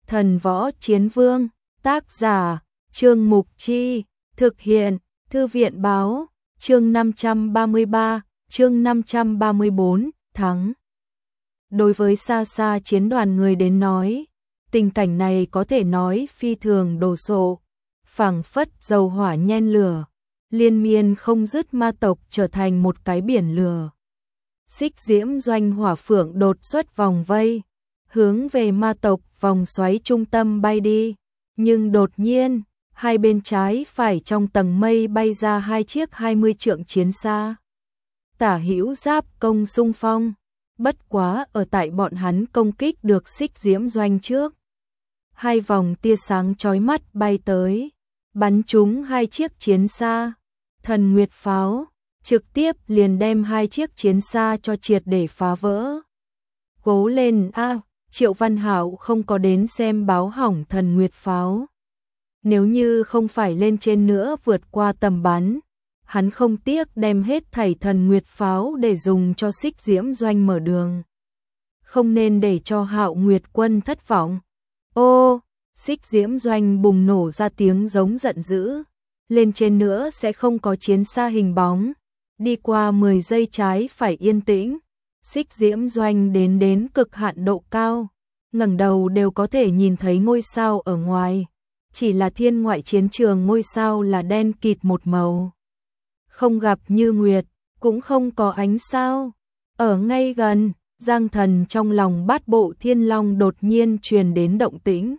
Thần Võ Chiến Vương, tác giả, Trương Mục Chi, thực hiện, Thư viện báo, chương 533, chương 534, thắng. Đối với xa xa chiến đoàn người đến nói, tình cảnh này có thể nói phi thường đồ sộ, phảng phất dầu hỏa nhen lửa, liên miên không dứt ma tộc trở thành một cái biển lửa. Xích diễm doanh hỏa phượng đột xuất vòng vây, hướng về ma tộc vòng xoáy trung tâm bay đi, nhưng đột nhiên, hai bên trái phải trong tầng mây bay ra hai chiếc 20 trượng chiến xa. Tả hữu giáp công xung phong, bất quá ở tại bọn hắn công kích được xích diễm doanh trước. Hai vòng tia sáng chói mắt bay tới, bắn trúng hai chiếc chiến xa, thần nguyệt pháo, trực tiếp liền đem hai chiếc chiến xa cho triệt để phá vỡ. Cố lên a, Triệu Văn Hạo không có đến xem báo hỏng thần nguyệt pháo. Nếu như không phải lên trên nữa vượt qua tầm bắn, hắn không tiếc đem hết thảy thần nguyệt pháo để dùng cho xích diễm doanh mở đường. Không nên để cho Hạo Nguyệt quân thất vọng. Ô, xích diễm doanh bùng nổ ra tiếng giống giận dữ. Lên trên nữa sẽ không có chiến xa hình bóng. Đi qua 10 giây trái phải yên tĩnh. Xích diễm doanh đến cực hạn độ cao. Ngẩng đầu đều có thể nhìn thấy ngôi sao ở ngoài. Chỉ là thiên ngoại chiến trường ngôi sao là đen kịt một màu. Không gặp như nguyệt, cũng không có ánh sao. Ở ngay gần, Giang Thần trong lòng Bát Bộ Thiên Long đột nhiên truyền đến động tĩnh.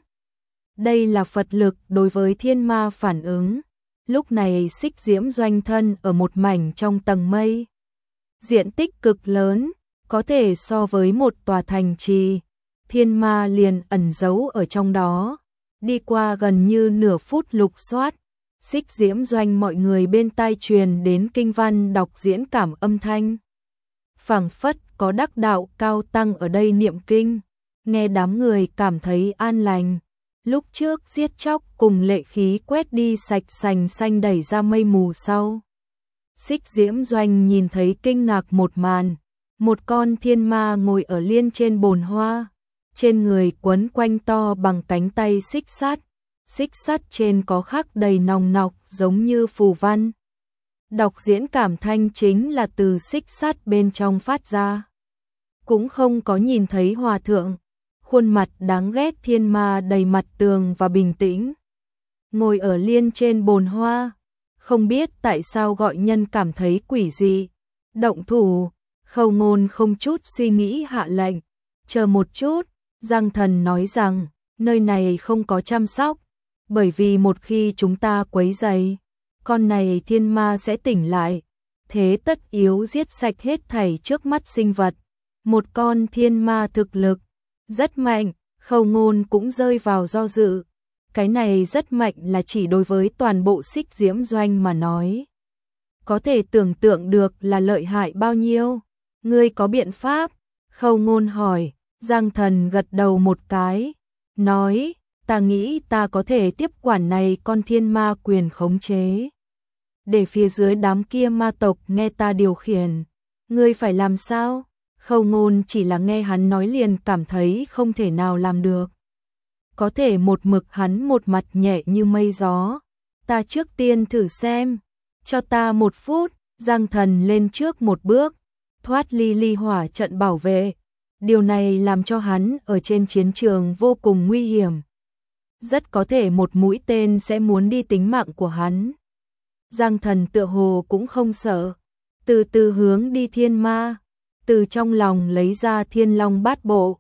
Đây là Phật lực đối với thiên ma phản ứng. Lúc này xích diễm doanh thân ở một mảnh trong tầng mây. Diện tích cực lớn, có thể so với một tòa thành trì. Thiên ma liền ẩn giấu ở trong đó. Đi qua gần như nửa phút lục soát, xích diễm doanh mọi người bên tai truyền đến kinh văn đọc diễn cảm âm thanh. Phảng phất có đắc đạo cao tăng ở đây niệm kinh, nghe đám người cảm thấy an lành. Lúc trước giết chóc cùng lệ khí quét đi sạch sành xanh đẩy ra mây mù sau. Xích diễm doanh nhìn thấy kinh ngạc một màn, một con thiên ma ngồi ở liên trên bồn hoa. Trên người quấn quanh to bằng cánh tay xích sắt trên có khắc đầy nòng nọc giống như phù văn. Đọc diễn cảm thanh chính là từ xích sắt bên trong phát ra. Cũng không có nhìn thấy hòa thượng, khuôn mặt đáng ghét thiên ma đầy mặt tường và bình tĩnh. Ngồi ở liên trên bồn hoa, không biết tại sao gọi nhân cảm thấy quỷ dị. Động thủ, Khâu Ngôn không chút suy nghĩ hạ lệnh, chờ một chút. Giang Thần nói rằng, nơi này không có chăm sóc, bởi vì một khi chúng ta quấy rầy, con này thiên ma sẽ tỉnh lại, thế tất yếu giết sạch hết thảy trước mắt sinh vật. Một con thiên ma thực lực rất mạnh, Khâu Ngôn cũng rơi vào do dự. Cái này rất mạnh là chỉ đối với toàn bộ xích diễm doanh mà nói. Có thể tưởng tượng được là lợi hại bao nhiêu. Ngươi có biện pháp? Khâu Ngôn hỏi. Giang Thần gật đầu một cái, nói, ta nghĩ ta có thể tiếp quản này con thiên ma quyền khống chế. Để phía dưới đám kia ma tộc nghe ta điều khiển. Ngươi phải làm sao? Khâu Ngôn chỉ là nghe hắn nói liền cảm thấy không thể nào làm được. Có thể một mực hắn một mặt nhẹ như mây gió. Ta trước tiên thử xem. Cho ta 1 phút, Giang Thần lên trước một bước, thoát ly hỏa trận bảo vệ. Điều này làm cho hắn ở trên chiến trường vô cùng nguy hiểm. Rất có thể một mũi tên sẽ muốn đi tính mạng của hắn. Giang Thần tựa hồ cũng không sợ. Từ từ hướng đi thiên ma. Từ trong lòng lấy ra Thiên Long Bát Bộ.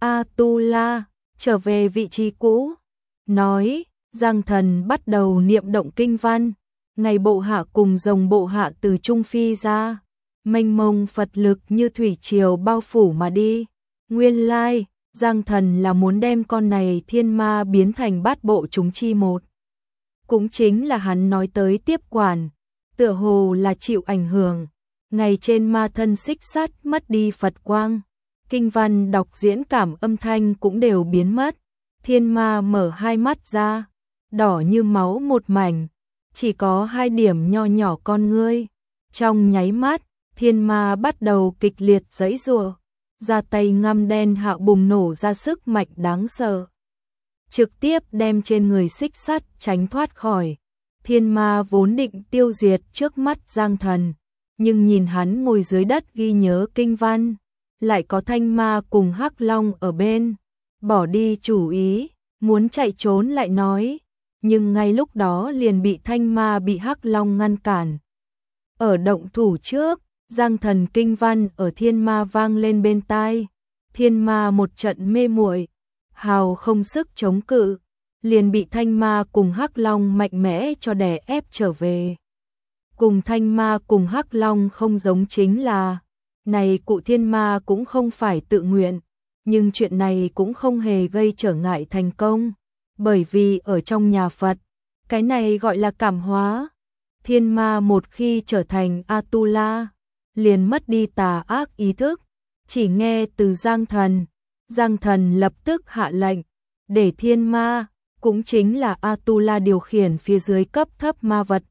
A-tu-la, trở về vị trí cũ. Nói, Giang Thần bắt đầu niệm động kinh văn. Ngày bộ hạ cùng rồng bộ hạ từ Trung Phi ra. Mênh mông Phật lực như thủy triều bao phủ mà đi. Nguyên lai, Giang Thần là muốn đem con này thiên ma biến thành bát bộ chúng chi một. Cũng chính là hắn nói tới tiếp quản, tựa hồ là chịu ảnh hưởng. Ngày trên ma thân xích sắt mất đi Phật quang. Kinh văn đọc diễn cảm âm thanh cũng đều biến mất. Thiên ma mở hai mắt ra, đỏ như máu một mảnh. Chỉ có 2 điểm nho nhỏ con ngươi. Trong nháy mắt, thiên ma bắt đầu kịch liệt giãy giụa, ra tay ngăm đen hạo bùng nổ ra sức mạnh đáng sợ. trực tiếp đem trên người xích sắt tránh thoát khỏi. Thiên ma vốn định tiêu diệt trước mắt Giang Thần, nhưng nhìn hắn ngồi dưới đất ghi nhớ kinh văn, lại có thanh ma cùng Hắc Long ở bên, bỏ đi chủ ý, muốn chạy trốn lại nói, nhưng ngay lúc đó liền bị thanh ma bị Hắc Long ngăn cản. Ở động thủ trước, Giang Thần kinh văn ở thiên ma vang lên bên tai, thiên ma một trận mê muội, hào không sức chống cự, liền bị thanh ma cùng Hắc Long mạnh mẽ cho đè ép trở về. Cùng thanh ma cùng Hắc Long không giống chính là, này cụ thiên ma cũng không phải tự nguyện, nhưng chuyện này cũng không hề gây trở ngại thành công, bởi vì ở trong nhà Phật, cái này gọi là cảm hóa. Thiên ma một khi trở thành Atula, liền mất đi tà ác ý thức, chỉ nghe từ Giang Thần lập tức hạ lệnh, để thiên ma, cũng chính là Atula điều khiển phía dưới cấp thấp ma vật.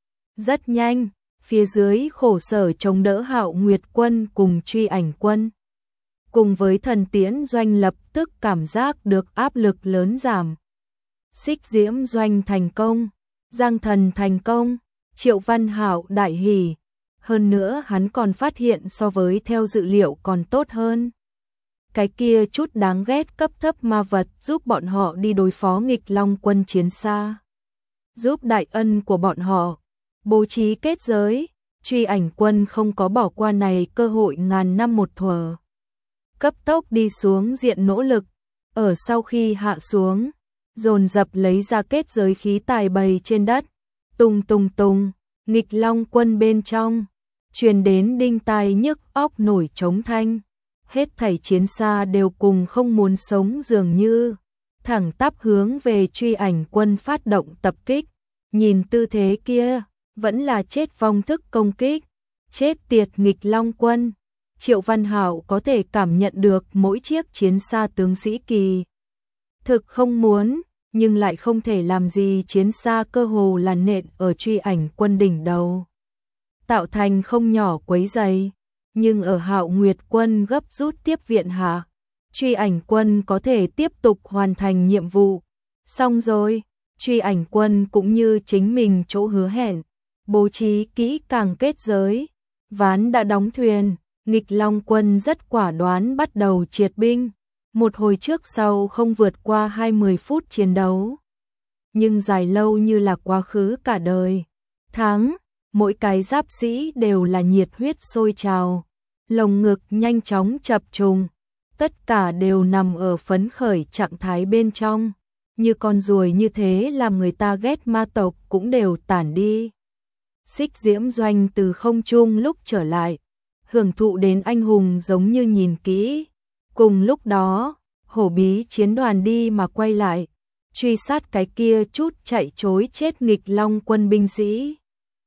Rất nhanh, phía dưới khổ sở chống đỡ Hạo Nguyệt quân cùng Truy Ảnh quân. Cùng với thần tiễn doanh lập tức cảm giác được áp lực lớn giảm. Xích diễm doanh thành công, Giang Thần thành công, Triệu Văn Hạo đại hỉ. Hơn nữa hắn còn phát hiện so với theo dự liệu còn tốt hơn. Cái kia chút đáng ghét cấp thấp ma vật giúp bọn họ đi đối phó nghịch long quân chiến xa. Giúp đại ân của bọn họ, bố trí kết giới, Truy Ảnh quân không có bỏ qua này cơ hội ngàn năm một thuở. Cấp tốc đi xuống diện nỗ lực, ở sau khi hạ xuống, dồn dập lấy ra kết giới khí tài bày trên đất, tung tung tung, nghịch long quân bên trong, truyền đến đinh tai nhức óc nổi trống thanh. Hết thảy chiến xa đều cùng không muốn sống dường như, thẳng tắp hướng về Truy Ảnh quân phát động tập kích, nhìn tư thế kia, vẫn là chết vong thức công kích, chết tiệt nghịch long quân. Triệu Văn Hạo có thể cảm nhận được mỗi chiếc chiến xa tướng sĩ kỳ. Thực không muốn, nhưng lại không thể làm gì, chiến xa cơ hồ là nện ở Truy Ảnh quân đỉnh đầu, tạo thành không nhỏ quấy rầy. Nhưng ở Hạo Nguyệt quân gấp rút tiếp viện hạ, Truy Ảnh quân có thể tiếp tục hoàn thành nhiệm vụ. Xong rồi, Truy Ảnh quân cũng như chính mình chỗ hứa hẹn, bố trí kỹ càng kết giới, ván đã đóng thuyền, nghịch long quân rất quả đoán bắt đầu triệt binh. Một hồi trước sau không vượt qua 20 phút chiến đấu, nhưng dài lâu như là quá khứ cả đời. Tháng, mỗi cái giáp sĩ đều là nhiệt huyết sôi trào, lồng ngực nhanh chóng chập trùng, tất cả đều nằm ở phấn khởi trạng thái bên trong, như con ruồi như thế làm người ta ghét ma tộc cũng đều tản đi. Xích diễm doanh từ không trung lúc trở lại, hưởng thụ đến anh hùng giống như nhìn kỹ. Cùng lúc đó, hổ bí chiến đoàn đi mà quay lại, truy sát cái kia chút chạy chối chết nghịch long quân binh sĩ.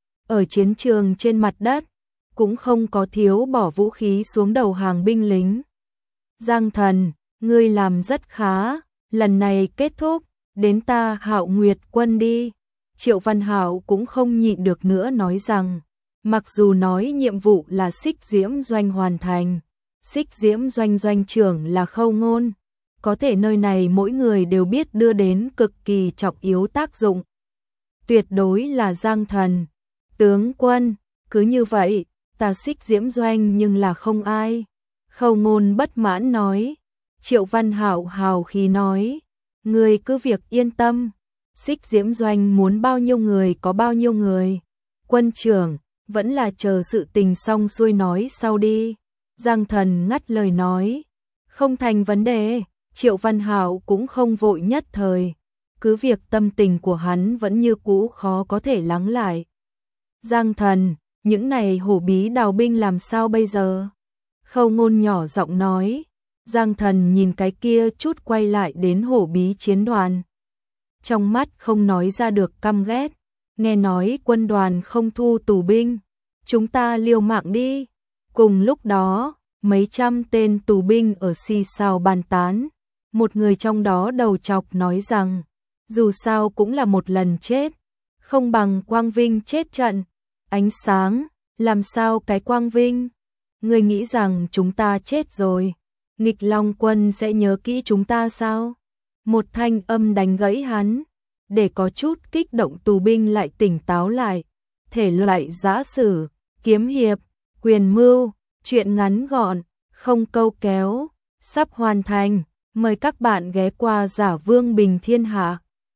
Ở chiến trường trên mặt đất, cũng không có thiếu bỏ vũ khí xuống đầu hàng binh lính. Giang Thần, ngươi làm rất khá, lần này kết thúc, đến ta Hạo Nguyệt quân đi. Triệu Văn Hạo cũng không nhịn được nữa nói rằng, mặc dù nói nhiệm vụ là xích diễm doanh hoàn thành, xích diễm doanh doanh trưởng là Khâu Ngôn, có thể nơi này mỗi người đều biết đưa đến cực kỳ trọng yếu tác dụng. Tuyệt đối là Giang Thần. Tướng quân, cứ như vậy, ta xích diễm doanh nhưng là không ai. Khâu Ngôn bất mãn nói. Triệu Văn Hạo hào khí nói, người cứ việc yên tâm, xích diễm doanh muốn bao nhiêu người có bao nhiêu người. Quân trưởng, vẫn là chờ sự tình xong xuôi nói sau đi. Giang Thần ngắt lời nói, không thành vấn đề. Triệu Văn Hạo cũng không vội nhất thời, cứ việc tâm tình của hắn vẫn như cũ khó có thể lắng lại. Giang Thần, những này hổ bí đào binh làm sao bây giờ? Khâu Ngôn nhỏ giọng nói. Giang Thần nhìn cái kia chút quay lại đến hổ bí chiến đoàn, trong mắt không nói ra được căm ghét. Nghe nói quân đoàn không thu tù binh, chúng ta liều mạng đi. Cùng lúc đó, mấy trăm tên tù binh ở xì xào bàn tán. Một người trong đó đầu chọc nói rằng, dù sao cũng là một lần chết, không bằng quang vinh chết trận. Ánh sáng, làm sao cái quang vinh? Người nghĩ rằng chúng ta chết rồi, nghịch long quân sẽ nhớ kỹ chúng ta sao? Một thanh âm đánh gãy hắn, để có chút kích động tù binh lại tỉnh táo lại. Thể loại giã sử, kiếm hiệp, quyền mưu, truyện ngắn gọn, không câu kéo, sắp hoàn thành. Mời các bạn ghé qua Giả Vương Bình Thiên Hạ.